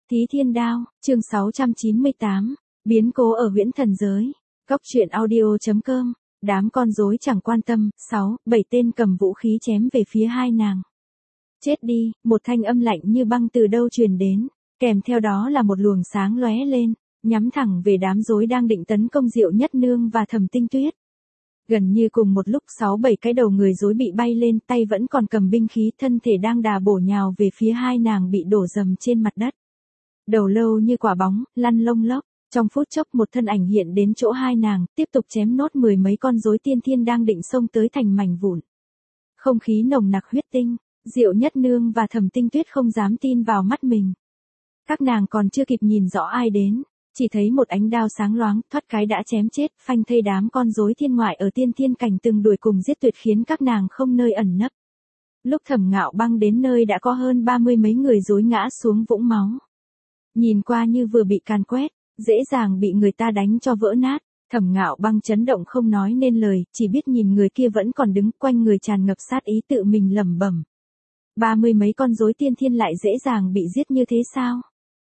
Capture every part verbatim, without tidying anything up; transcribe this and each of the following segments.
Thí Thiên Đao, chương sáu trăm chín mươi tám, biến cố ở huyễn thần giới. Cốc truyện audio chấm com, đám con rối chẳng quan tâm, sáu, bảy tên cầm vũ khí chém về phía hai nàng. Chết đi, một thanh âm lạnh như băng từ đâu truyền đến, kèm theo đó là một luồng sáng lóe lên, nhắm thẳng về đám rối đang định tấn công Diệu Nhất Nương và Thẩm Tinh Tuyết. Gần như cùng một lúc sáu bảy cái đầu người rối bị bay lên, tay vẫn còn cầm binh khí, thân thể đang đà bổ nhào về phía hai nàng bị đổ dầm trên mặt đất. Đầu lâu như quả bóng, lăn lông lốc, trong phút chốc một thân ảnh hiện đến chỗ hai nàng, tiếp tục chém nốt mười mấy con rối tiên thiên đang định xông tới thành mảnh vụn. Không khí nồng nặc huyết tinh, Diệu Nhất Nương và Thẩm Tinh Tuyết không dám tin vào mắt mình. Các nàng còn chưa kịp nhìn rõ ai đến, chỉ thấy một ánh đao sáng loáng, thoát cái đã chém chết, phanh thây đám con rối thiên ngoại ở tiên thiên cảnh từng đuổi cùng giết tuyệt khiến các nàng không nơi ẩn nấp. Lúc Thẩm Ngạo Băng đến nơi đã có hơn ba mươi mấy người rối ngã xuống vũng máu. Nhìn qua như vừa bị càn quét, dễ dàng bị người ta đánh cho vỡ nát. Thẩm Ngạo Băng chấn động không nói nên lời, chỉ biết nhìn người kia vẫn còn đứng, quanh người tràn ngập sát ý, tự mình lẩm bẩm. Ba mươi mấy con rối tiên thiên lại dễ dàng bị giết như thế sao?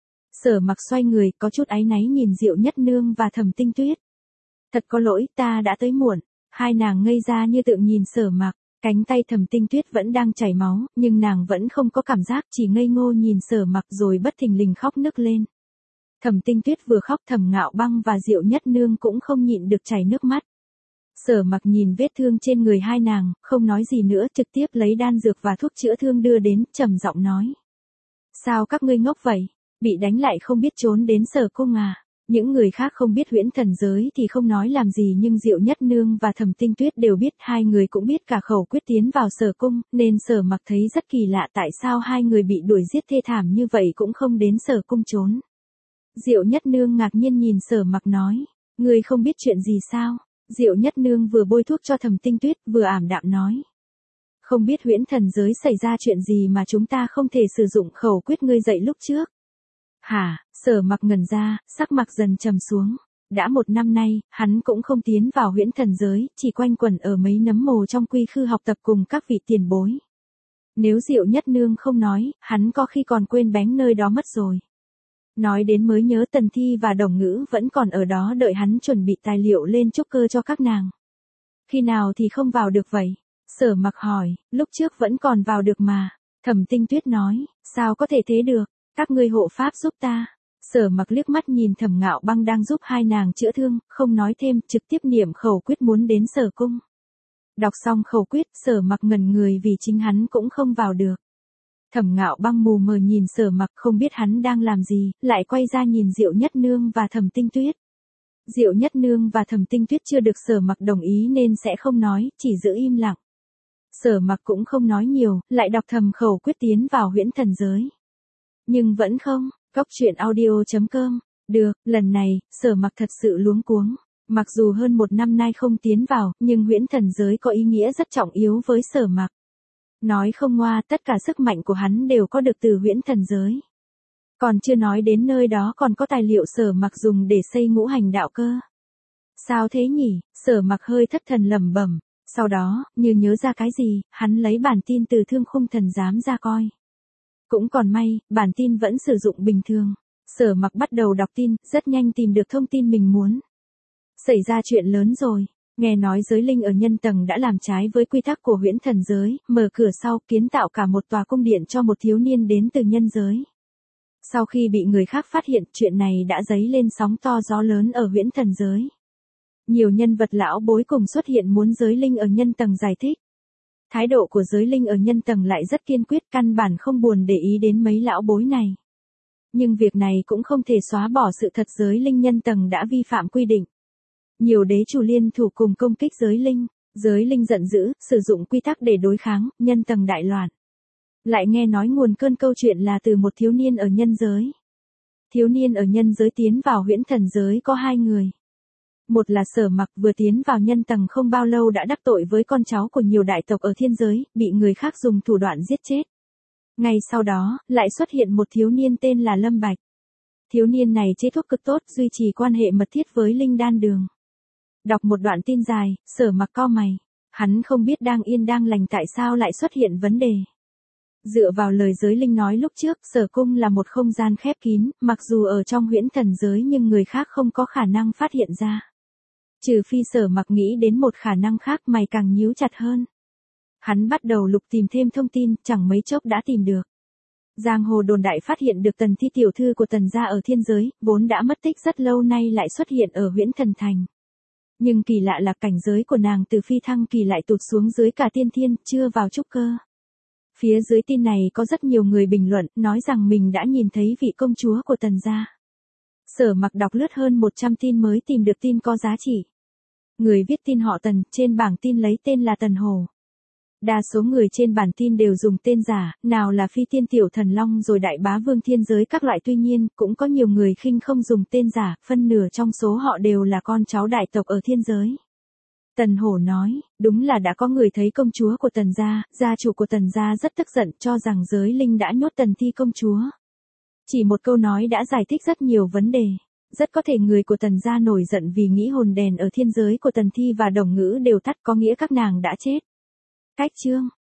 Sở Mặc xoay người, có chút áy náy nhìn Diệu Nhất Nương và Thẩm Tinh Tuyết. Thật có lỗi, ta đã tới muộn. Hai nàng ngây ra như tượng nhìn Sở Mặc, cánh tay Thẩm Tinh Tuyết vẫn đang chảy máu, nhưng nàng vẫn không có cảm giác, chỉ ngây ngô nhìn Sở Mặc rồi bất thình lình khóc nức lên. Thẩm Tinh Tuyết vừa khóc, Thẩm Ngạo Băng và Diệu Nhất Nương cũng không nhịn được chảy nước mắt. Sở Mặc nhìn vết thương trên người hai nàng, không nói gì nữa, trực tiếp lấy đan dược và thuốc chữa thương đưa đến, trầm giọng nói: "Sao các ngươi ngốc vậy? Bị đánh lại không biết trốn đến Sở cung à?" Những người khác không biết huyễn thần giới thì không nói làm gì, nhưng Diệu Nhất Nương và Thẩm Tinh Tuyết đều biết, hai người cũng biết cả khẩu quyết tiến vào Sở cung, nên Sở Mặc thấy rất kỳ lạ tại sao hai người bị đuổi giết thê thảm như vậy cũng không đến Sở cung trốn. Diệu Nhất Nương ngạc nhiên nhìn Sở Mặc nói: "Ngươi không biết chuyện gì sao?" Diệu Nhất Nương vừa bôi thuốc cho Thẩm Tinh Tuyết, vừa ảm đạm nói: "Không biết huyễn thần giới xảy ra chuyện gì mà chúng ta không thể sử dụng khẩu quyết ngươi dạy lúc trước." "Hả?" Sở Mặc ngẩn ra, sắc mặt dần trầm xuống. Đã một năm nay, hắn cũng không tiến vào huyễn thần giới, chỉ quanh quẩn ở mấy nấm mồ trong quy khư học tập cùng các vị tiền bối. Nếu Diệu Nhất Nương không nói, hắn có khi còn quên bén nơi đó mất rồi. Nói đến mới nhớ Tần Thi và Đồng Ngữ vẫn còn ở đó đợi hắn chuẩn bị tài liệu lên trúc cơ cho các nàng. Khi nào thì không vào được vậy? Sở Mặc hỏi. Lúc trước vẫn còn vào được mà. Thẩm Tinh Tuyết nói. Sao có thể thế được? Các ngươi hộ pháp giúp ta. Sở Mặc liếc mắt nhìn Thẩm Ngạo Băng đang giúp hai nàng chữa thương, không nói thêm, trực tiếp niệm khẩu quyết muốn đến Sở cung. Đọc xong khẩu quyết, Sở Mặc ngẩn người vì chính hắn cũng không vào được. Thẩm Ngạo Băng mù mờ nhìn Sở Mặc, không biết hắn đang làm gì, lại quay ra nhìn Diệu Nhất Nương và Thẩm Tinh Tuyết. Diệu Nhất Nương và Thẩm Tinh Tuyết chưa được Sở Mặc đồng ý nên sẽ không nói, chỉ giữ im lặng. Sở Mặc cũng không nói nhiều, lại đọc thầm khẩu quyết tiến vào huyễn thần giới. Nhưng vẫn không. Cốc truyện audio chấm com. Được, lần này, Sở Mặc thật sự luống cuống. Mặc dù hơn một năm nay không tiến vào, nhưng huyễn thần giới có ý nghĩa rất trọng yếu với Sở Mặc. Nói không ngoa, tất cả sức mạnh của hắn đều có được từ huyễn thần giới. Còn chưa nói đến nơi đó còn có tài liệu Sở Mặc dùng để xây ngũ hành đạo cơ. Sao thế nhỉ? Sở Mặc hơi thất thần lẩm bẩm. Sau đó, như nhớ ra cái gì, hắn lấy bản tin từ Thương Khung Thần Giám ra coi. Cũng còn may, bản tin vẫn sử dụng bình thường. Sở Mặc bắt đầu đọc tin, rất nhanh tìm được thông tin mình muốn. Xảy ra chuyện lớn rồi. Nghe nói giới linh ở nhân tầng đã làm trái với quy tắc của huyễn thần giới, mở cửa sau, kiến tạo cả một tòa cung điện cho một thiếu niên đến từ nhân giới. Sau khi bị người khác phát hiện, chuyện này đã dấy lên sóng to gió lớn ở huyễn thần giới. Nhiều nhân vật lão bối cùng xuất hiện muốn giới linh ở nhân tầng giải thích. Thái độ của giới linh ở nhân tầng lại rất kiên quyết, căn bản không buồn để ý đến mấy lão bối này. Nhưng việc này cũng không thể xóa bỏ sự thật giới linh nhân tầng đã vi phạm quy định. Nhiều đế chủ liên thủ cùng công kích giới linh, giới linh giận dữ, sử dụng quy tắc để đối kháng, nhân tầng đại loạn. Lại nghe nói nguồn cơn câu chuyện là từ một thiếu niên ở nhân giới. Thiếu niên ở nhân giới tiến vào huyễn thần giới có hai người. Một là Sở Mặc vừa tiến vào nhân tầng không bao lâu đã đắc tội với con cháu của nhiều đại tộc ở thiên giới, bị người khác dùng thủ đoạn giết chết. Ngay sau đó, lại xuất hiện một thiếu niên tên là Lâm Bạch. Thiếu niên này chế thuốc cực tốt, duy trì quan hệ mật thiết với linh đan đường. Đọc một đoạn tin dài, Sở Mặc cau mày. Hắn không biết đang yên đang lành tại sao lại xuất hiện vấn đề. Dựa vào lời giới linh nói lúc trước, sở cung là một không gian khép kín, mặc dù ở trong huyễn thần giới nhưng người khác không có khả năng phát hiện ra. Trừ phi Sở Mặc nghĩ đến một khả năng khác, mày càng nhíu chặt hơn. Hắn bắt đầu lục tìm thêm thông tin, chẳng mấy chốc đã tìm được. Giang hồ đồn đại phát hiện được Tần Thi tiểu thư của Tần gia ở thiên giới, vốn đã mất tích rất lâu nay lại xuất hiện ở huyễn thần thành. Nhưng kỳ lạ là cảnh giới của nàng từ phi thăng kỳ lại tụt xuống dưới cả tiên thiên, chưa vào trúc cơ. Phía dưới tin này có rất nhiều người bình luận, nói rằng mình đã nhìn thấy vị công chúa của Tần gia. Sở Mặc đọc lướt hơn một trăm tin mới tìm được tin có giá trị. Người viết tin họ Tần, trên bảng tin lấy tên là Tần Hổ. Đa số người trên bản tin đều dùng tên giả, nào là phi tiên tiểu thần long rồi đại bá vương thiên giới các loại, tuy nhiên, cũng có nhiều người khinh không dùng tên giả, phân nửa trong số họ đều là con cháu đại tộc ở thiên giới. Tần Hổ nói, đúng là đã có người thấy công chúa của Tần gia, gia chủ của Tần gia rất tức giận cho rằng giới linh đã nhốt Tần Thi công chúa. Chỉ một câu nói đã giải thích rất nhiều vấn đề. Rất có thể người của Tần gia nổi giận vì nghĩ hồn đèn ở thiên giới của Tần Thi và Đồng Ngữ đều tắt, có nghĩa các nàng đã chết. Cách chương